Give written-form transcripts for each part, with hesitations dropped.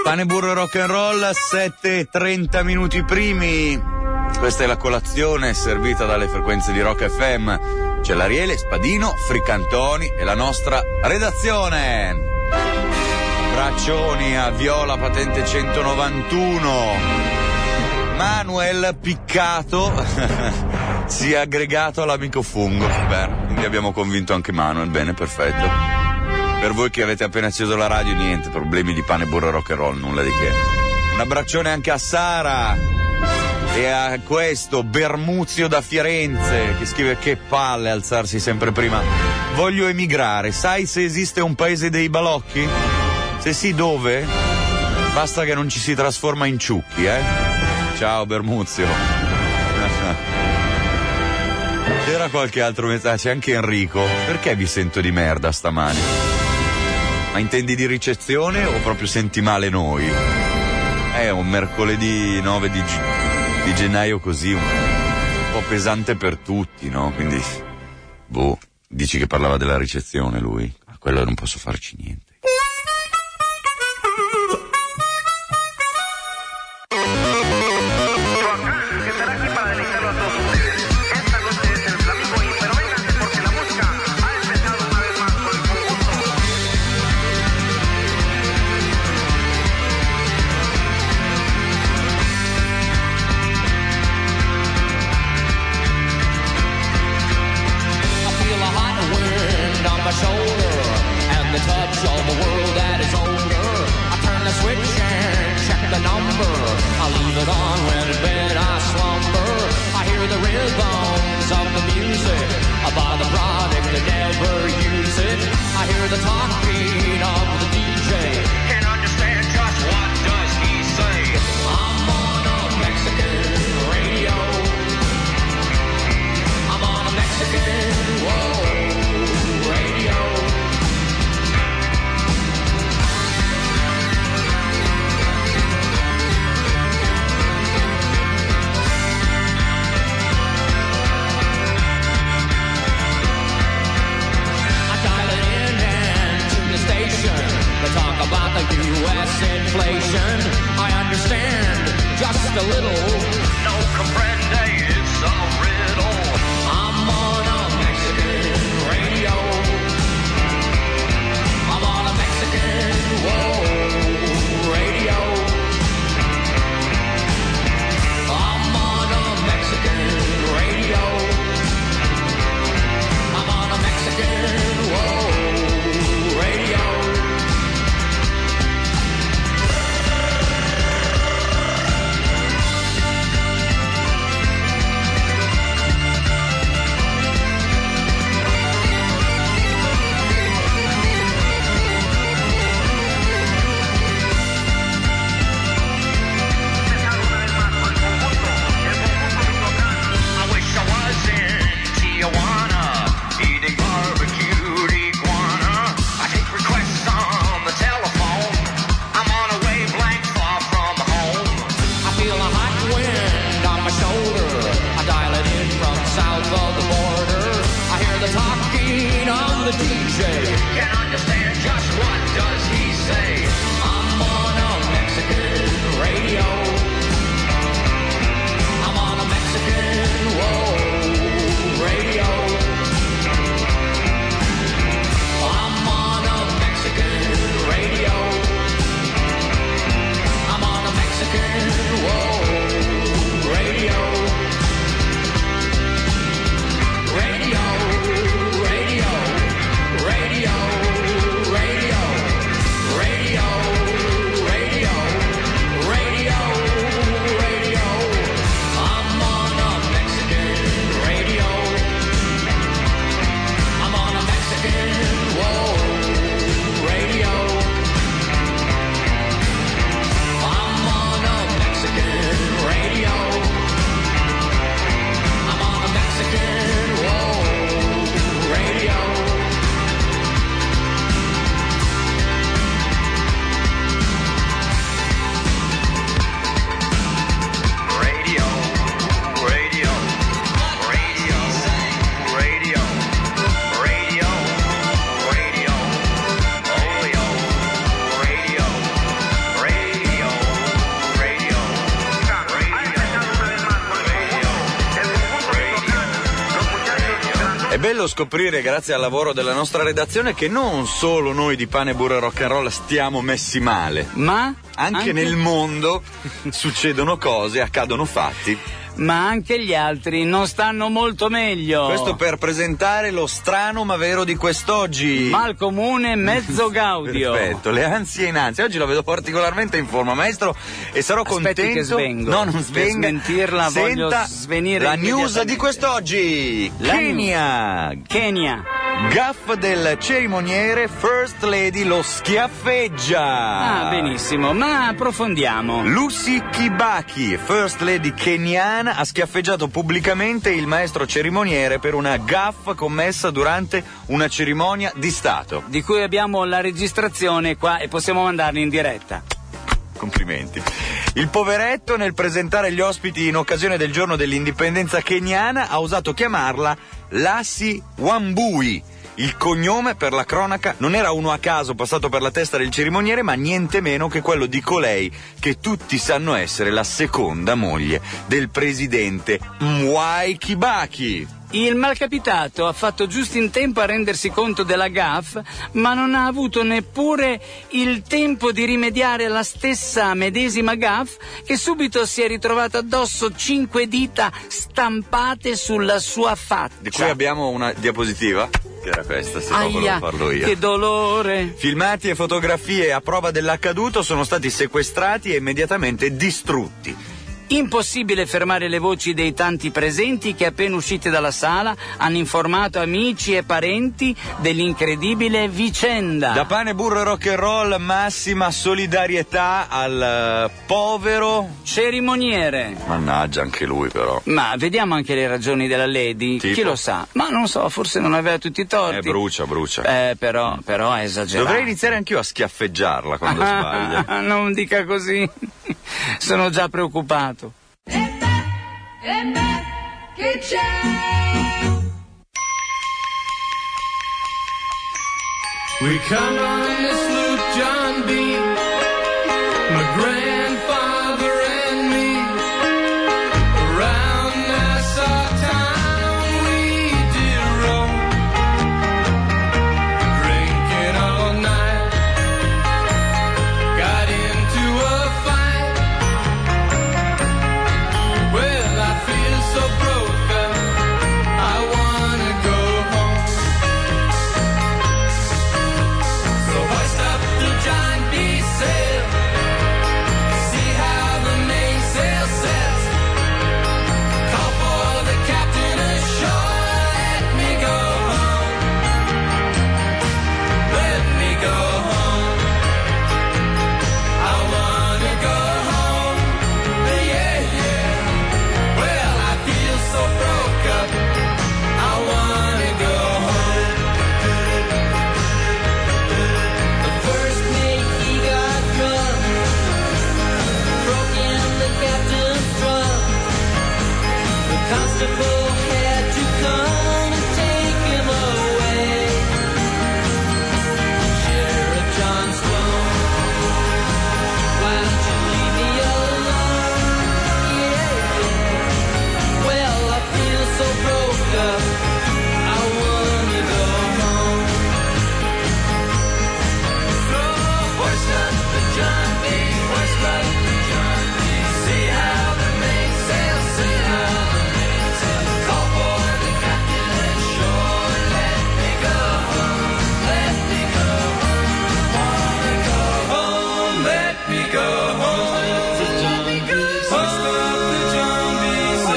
Pane, burro e rock and roll, 7:30 minuti primi. Questa è la colazione servita dalle frequenze di Rock FM. C'è l'Ariele, Spadino, Fricantoni e la nostra redazione. Braccioni a Viola, patente 191. Manuel Piccato si è aggregato all'amico Fungo. Bene, quindi abbiamo convinto anche Manuel. Bene, perfetto. Per voi che avete appena acceso la radio, niente, problemi di pane, burro e rock and roll, nulla di che. Un abbraccione anche a Sara e a questo Bermuzio da Firenze che scrive: che palle alzarsi sempre prima. Voglio emigrare, sai se esiste un paese dei balocchi? Se sì, dove? Basta che non ci si trasforma in ciucchi, Ciao Bermuzio. C'era qualche altro messaggio? C'è anche Enrico. Perché vi sento di merda stamani? Ma intendi di ricezione o proprio senti male noi? È un mercoledì 9 di gennaio così, un po' pesante per tutti, no? Quindi, dici che parlava della ricezione lui? A quello non posso farci niente. bello scoprire, grazie al lavoro della nostra redazione, che non solo noi di Pane, Burro e Rock and Roll stiamo messi male, ma anche nel mondo succedono cose, accadono fatti. Ma anche gli altri non stanno molto meglio. Questo per presentare lo strano ma vero di quest'oggi. Mal comune, mezzo gaudio. Perfetto, le ansie in ansia. Oggi lo vedo particolarmente in forma, maestro, e sarò contento. Che svengo. No, non svenga. Per smentirla, voglio svenire la news di quest'oggi. Kenya. Gaff del cerimoniere, First Lady lo schiaffeggia. Ah, benissimo, ma approfondiamo. Lucy Kibaki, First Lady keniana, ha schiaffeggiato pubblicamente il maestro cerimoniere per una gaffa commessa durante una cerimonia di Stato. Di cui abbiamo la registrazione qua e possiamo mandarla in diretta. Complimenti. Il poveretto, nel presentare gli ospiti in occasione del giorno dell'indipendenza keniana, ha osato chiamarla Lassi Wambui. Il cognome, per la cronaca, non era uno a caso passato per la testa del cerimoniere, ma niente meno che quello di colei che tutti sanno essere la seconda moglie del presidente Mwai Kibaki. Il malcapitato ha fatto giusto in tempo a rendersi conto della gaffe, ma non ha avuto neppure il tempo di rimediare alla stessa medesima gaffe, che subito si è ritrovata addosso 5 dita stampate sulla sua faccia. Di cui abbiamo una diapositiva? Che era questa, se no volevo farlo io. Che dolore! Filmati e fotografie a prova dell'accaduto sono stati sequestrati e immediatamente distrutti. Impossibile fermare le voci dei tanti presenti che, appena usciti dalla sala, hanno informato amici e parenti dell'incredibile vicenda. Da Pane, Burro e Rock and Roll, massima solidarietà al povero cerimoniere. Mannaggia, anche lui però. Ma vediamo anche le ragioni della Lady. Tipo? Chi lo sa? Ma non so, forse non aveva tutti i torti. Brucia. Però è esagerato. Dovrei iniziare anch'io a schiaffeggiarla quando sbaglia. Non dica così. Sono già preoccupato. Che c'è? We come on this loop, John B. My grandfather and me. Around Nassau town we did roam, drinking all night. Got into a fight. Well, I feel so broke up, I wanna go home. So hoist up the John B. sail, see how the mainsail sets. Call for the captain ashore, let me go home. Let me go home. I wanna go home. Yeah, yeah. Well, I feel so broke up, I wanna go home. The first mate, he got drunk, broke in the captain's trunk. The constable had to come and take him away. Sheriff John Sloan, why don't you leave me alone? Yeah, yeah. Well, I feel so broke up, I wanna go home. So hoist up the John B, hoist up the John B. See how the mainsail, see how the mainsail. Call for the captain ashore, let me go home, let me go home. Wanna go home, let me go home. Hoist up the John B,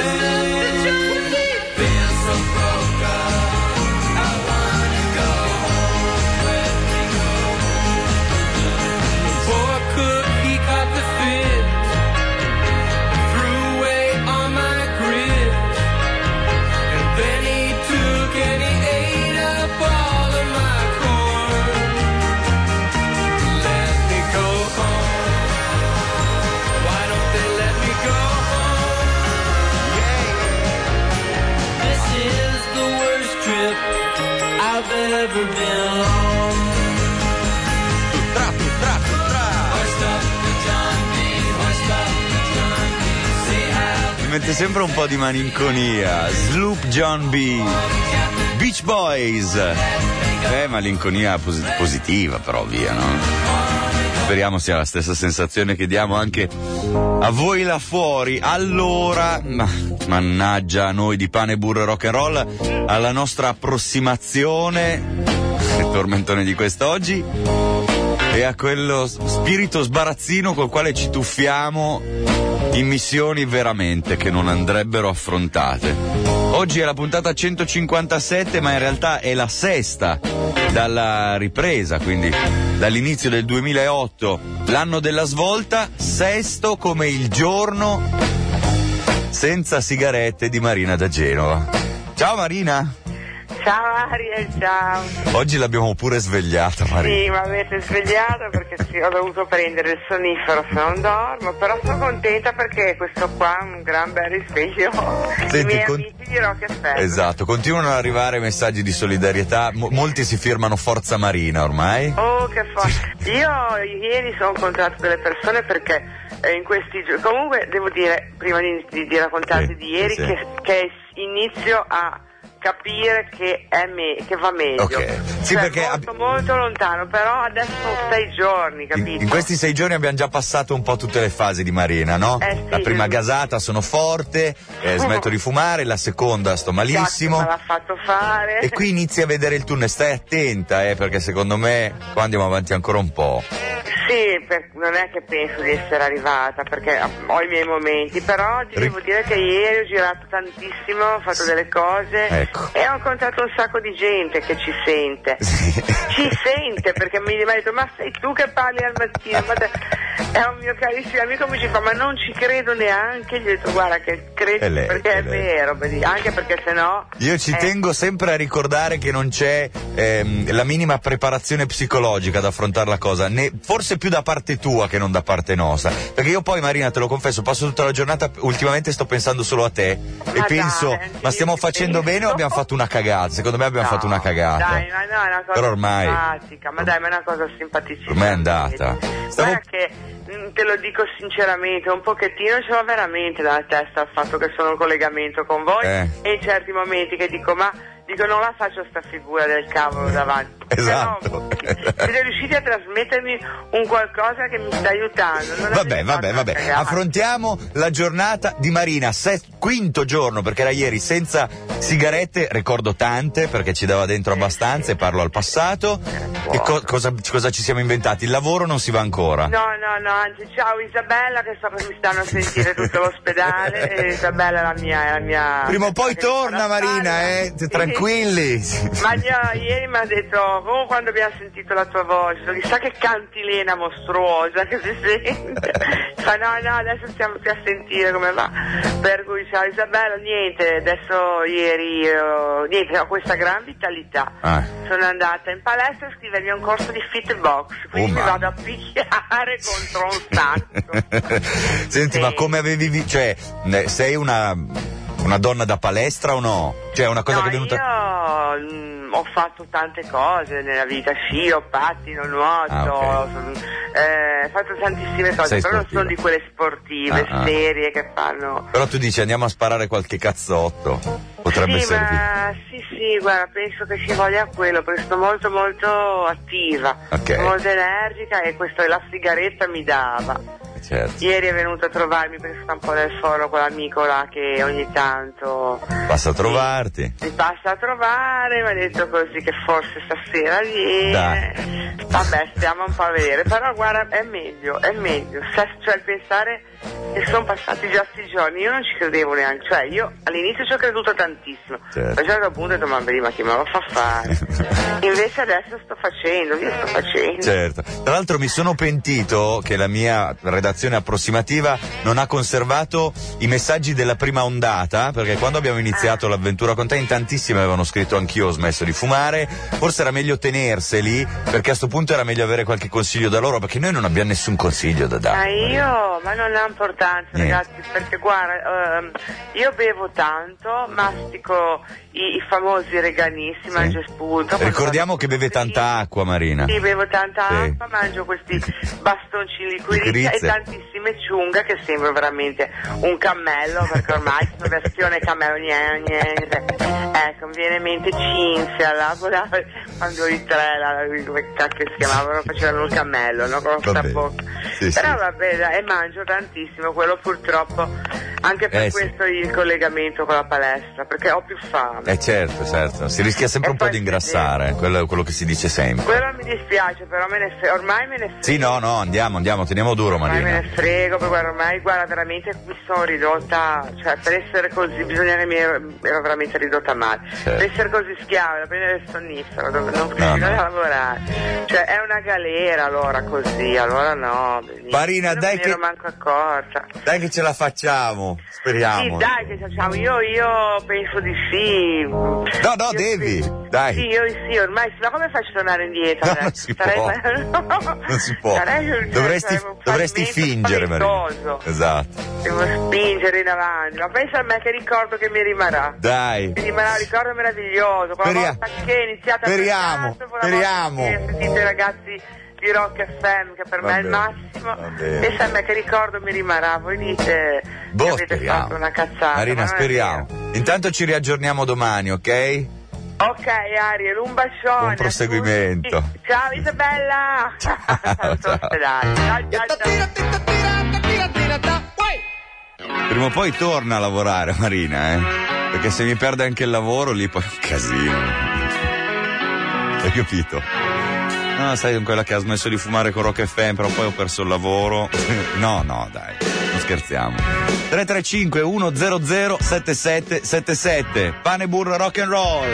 feel so broke up, I wanna go home, let me go home. The poor cook, he caught the fit, threw away all my grit, and then he took and he ate up all of my corn. Let me go home. Why don't they let me go home? This is the worst trip I've ever been on. Hoist up the John B, hoist up the John B. See how Mi mette sempre un po' di malinconia. Sloop John B. Beach Boys. Malinconia positiva però, via, no? Speriamo sia la stessa sensazione che diamo anche a voi là fuori. Allora, mannaggia a noi di Pane, Burro e Rock and Roll, alla nostra approssimazione, il tormentone di quest'oggi, e a quello spirito sbarazzino col quale ci tuffiamo in missioni veramente che non andrebbero affrontate. Oggi è la puntata 157, ma in realtà è la sesta dalla ripresa, quindi dall'inizio del 2008, l'anno della svolta, sesto come il giorno senza sigarette di Marina da Genova. Ciao Marina! Ciao Ariel, ciao. Oggi l'abbiamo pure svegliata, Marina. Sì, mi avete svegliato perché ho dovuto prendere il sonnifero se non dormo, però sono contenta perché questo qua è un gran bel risveglio. Senti, i miei amici di Rock FM. Esatto, continuano ad arrivare messaggi di solidarietà, molti si firmano Forza Marina ormai. Oh, che Io ieri sono incontrato delle persone perché in questi giorni, comunque devo dire, prima di raccontarti di ieri, sì. che inizio a capire che va meglio. Ok. Sì, cioè, perché molto lontano, però adesso sono 6 giorni, capito? In questi 6 giorni abbiamo già passato un po' tutte le fasi di Marina, no? Sì, la prima gasata, sono forte, smetto di fumare, la seconda sto malissimo. Me l'ha fatto fare. E qui inizi a vedere il tunnel, stai attenta, perché secondo me qua andiamo avanti ancora un po'. Sì, non è che penso di essere arrivata, perché ho i miei momenti, però ti devo dire che ieri ho girato tantissimo, ho fatto delle cose, ecco. E ho incontrato un sacco di gente che ci sente. Sì. Ci sente, perché mi ha detto, ma sei tu che parli al mattino? È un mio carissimo amico, mi ci fa, ma non ci credo neanche. Gli ho detto, guarda che credi, perché è vero, anche perché sennò... Io ci tengo sempre a ricordare che non c'è la minima preparazione psicologica ad affrontare la cosa, forse più da parte tua che non da parte nostra, perché io poi, Marina, te lo confesso, passo tutta la giornata, ultimamente sto pensando solo a te e penso, ma stiamo facendo bene o abbiamo fatto una cagata? Secondo me abbiamo fatto una cagata. Dai, ma no, è una cosa però ormai simpatica, ma dai, ma è una cosa simpaticissima. Ormai è andata. Guarda che te lo dico sinceramente, un pochettino ce l'ho veramente nella testa il fatto che sono in collegamento con voi, e in certi momenti che dico non la faccio sta figura del cavolo davanti. Esatto. No, siete riusciti a trasmettermi un qualcosa che mi sta aiutando. Vabbè. Affrontiamo la giornata di Marina, quinto giorno, perché era ieri senza sigarette, ricordo tante perché ci dava dentro abbastanza e parlo al passato. E cosa ci siamo inventati? Il lavoro non si va ancora. No, anzi, ciao Isabella, che so che mi stanno a sentire tutto l'ospedale, e Isabella è la mia... Prima o poi torna Marina, tranquilli. Ma ieri mi ha detto, quando abbiamo sentito la tua voce, chissà che cantilena mostruosa che si sente. Fa no, adesso stiamo qui a sentire come va. Per cui ciao Isabella, niente, adesso ieri ho questa gran vitalità. Sono andata in palestra a scrivermi a un corso di fitbox, quindi mi vado a picchiare contro un sacco. Senti, ma come avevi sei una donna da palestra o no? Cioè una cosa che è venuta... Io ho fatto tante cose nella vita, scio, pattino, nuoto, ho fatto tantissime cose, però non sono di quelle sportive, serie che fanno... Però tu dici andiamo a sparare qualche cazzotto, potrebbe servire. Sì, guarda, penso che ci voglia quello, perché sono molto molto attiva, molto energica, e la sigaretta mi dava. Certo. Ieri è venuto a trovarmi perché sta un po' nel foro con l'amico là che ogni tanto passa a trovarti. Mi passa a trovare, mi ha detto così che forse stasera viene. Dai. Vabbè, stiamo un po' a vedere, però guarda, è meglio. Cioè il pensare che sono passati già 6 giorni, io non ci credevo neanche, cioè io all'inizio ci ho creduto tantissimo, poi a un certo punto ho detto, ma chi me lo fa fare? Invece adesso sto facendo. Certo. Tra l'altro mi sono pentito che la mia redazione approssimativa non ha conservato i messaggi della prima ondata, perché quando abbiamo iniziato l'avventura con te in tantissimi avevano scritto anch'io ho smesso di fumare, forse era meglio tenerseli, perché a sto punto era meglio avere qualche consiglio da loro, perché noi non abbiamo nessun consiglio da dare. Ma non importanza, Niente. ragazzi, perché guarda, io bevo tanto, mastico i famosi reganissimi, mangio spunto. Ricordiamo che beve tanta acqua, Marina. Sì, bevo tanta Sì. acqua, mangio questi bastoncini liquidizia e Liquirizia. tantissime ciunga che sembra veramente un cammello, perché ormai sono versione cammello, ecco, mi viene in mente Cinzia, là, quando i tre, come cacchio si chiamavano, facevano il cammello, no? Con Va sta bene. bocca. Sì, Però sì. vabbè, dai, e mangio tantissimo, quello purtroppo, anche per Sì. questo il collegamento con la palestra, perché ho più fame. Certo, si rischia sempre E un po' poi di ingrassare, quello è quello che si dice sempre. Quello mi dispiace, però ormai me ne frego. Sì, no, andiamo, teniamo duro, Ormai me Marina. ne frego, perché ormai, guarda, veramente mi sono ridotta, cioè per essere così bisogna che mi ero veramente ridotta male. Certo. Per essere così schiava, da prendere il sonnifero, dove non No, bisogna no. lavorare. Cioè è una galera allora così, allora no. Marina, non dai me ne che- ero manco accorta. Dai che ce la facciamo, Sì, speriamo. dai che facciamo, io penso di sì. No, Io devi, sì. dai. Sì, io sì, ormai, ma come faccio a tornare indietro? No, adesso? non si può. Dovresti Dovresti fingere, Marina. Esatto. Devo spingere in avanti, ma pensa a me che ricordo che mi rimarrà. Dai. Mi rimarrà un ricordo meraviglioso. Quella volta che è iniziata Speriamo, quella volta speriamo. che ho sentito i ragazzi di Rock FM, che per me è il Va massimo. bene. Pensa a me che ricordo mi rimarrà. Voi dite che avete Speriamo. fatto una cazzata. Marina, ma non è speriamo. vero. Intanto ci riaggiorniamo domani, ok? Ok Ariel, un bacione. Buon a proseguimento. tutti. Ciao Isabella. Ciao, ciao. Ospedale. Ciao. Prima o poi torna a lavorare, Marina, Perché se mi perde anche il lavoro, lì poi è un casino. Hai capito? No, sai, quella che ha smesso di fumare con Rock FM, però poi ho perso il lavoro. No, dai, non scherziamo. 335 100 7777. Pane burro rock and roll.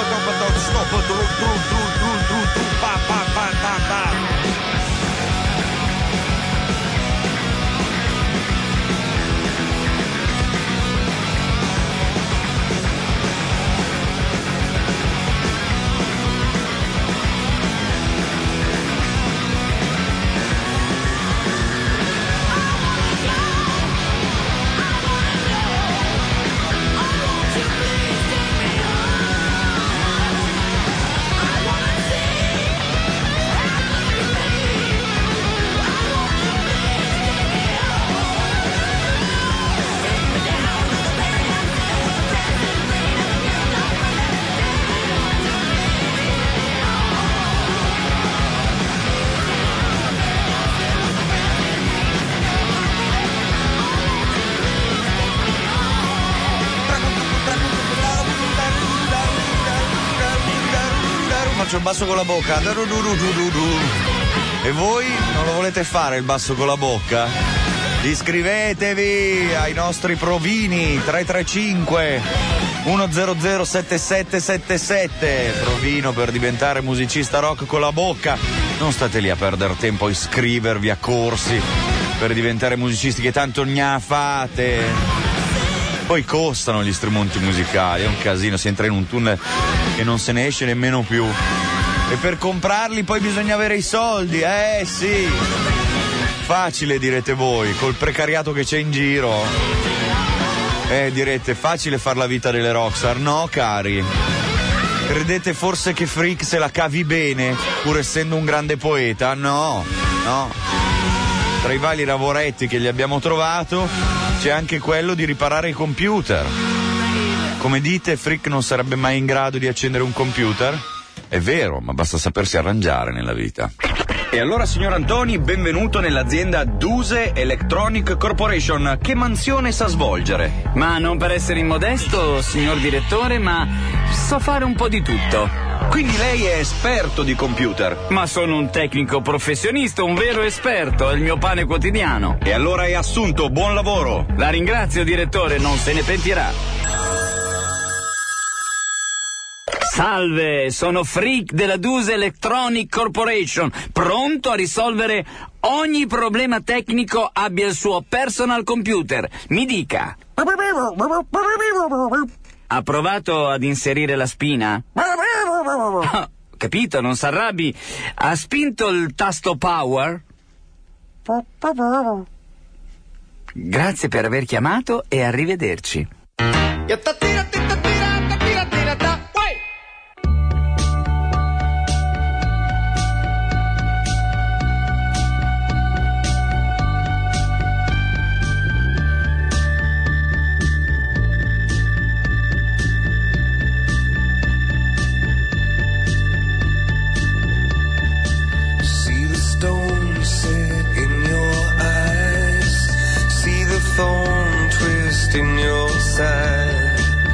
Faccio il basso con la bocca. E voi non lo volete fare il basso con la bocca? Iscrivetevi ai nostri provini 335 100 7777. Provino per diventare musicista rock con la bocca. Non state lì a perdere tempo a iscrivervi a corsi per diventare musicisti che tanto gna fate. Poi costano gli strumenti musicali, è un casino, si entra in un tunnel che non se ne esce nemmeno più. E per comprarli poi bisogna avere i soldi, sì. Facile, direte voi, col precariato che c'è in giro. Direte, facile far la vita delle rockstar. No, cari. Credete forse che Freak se la cavi bene, pur essendo un grande poeta? No. Tra i vari lavoretti che gli abbiamo trovato c'è anche quello di riparare i computer. Come dite, Freak non sarebbe mai in grado di accendere un computer? È vero, ma basta sapersi arrangiare nella vita. E allora, signor Antoni, benvenuto nell'azienda Duse Electronic Corporation. Che mansione sa svolgere? Ma non per essere immodesto, signor direttore, ma so fare un po' di tutto. Quindi lei è esperto di computer? Ma sono un tecnico professionista, un vero esperto, è il mio pane quotidiano. E allora è assunto, buon lavoro. La ringrazio, direttore, non se ne pentirà. Salve, sono Freak della Duse Electronic Corporation, pronto a risolvere ogni problema tecnico abbia il suo personal computer. Mi dica. Ha provato ad inserire la spina? Capito, non s'arrabbi. Ha spinto il tasto power? Grazie per aver chiamato e arrivederci. In your side,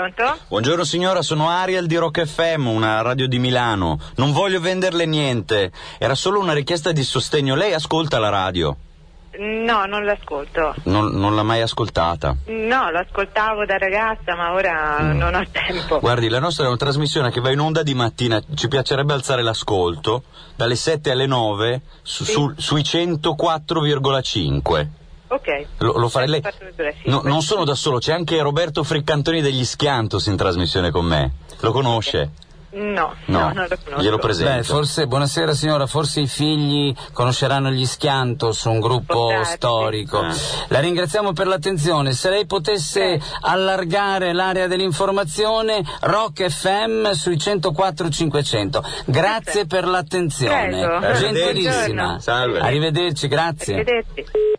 Pronto? Buongiorno signora, sono Ariel di Rock FM, una radio di Milano. Non voglio venderle niente, era solo una richiesta di sostegno. Lei ascolta la radio? No, non l'ascolto. Non l'ha mai ascoltata? No, l'ascoltavo da ragazza, ma ora non ho tempo. Guardi, la nostra è una trasmissione che va in onda di mattina, ci piacerebbe alzare l'ascolto dalle 7 alle 9 sui 104,5. Ok. Lo farei lei? Non sono da solo, c'è anche Roberto Friccantoni degli Schiantos in trasmissione con me. Lo conosce? No, non lo conosco. Glielo presento. Beh, forse, buonasera signora, forse i figli conosceranno gli Schiantos, un gruppo storico. La ringraziamo per l'attenzione. Se lei potesse allargare l'area dell'informazione, Rock FM sui 104-500. Grazie per l'attenzione. Prego. Gentilissima. Salve. Arrivederci, grazie. Arrivederci.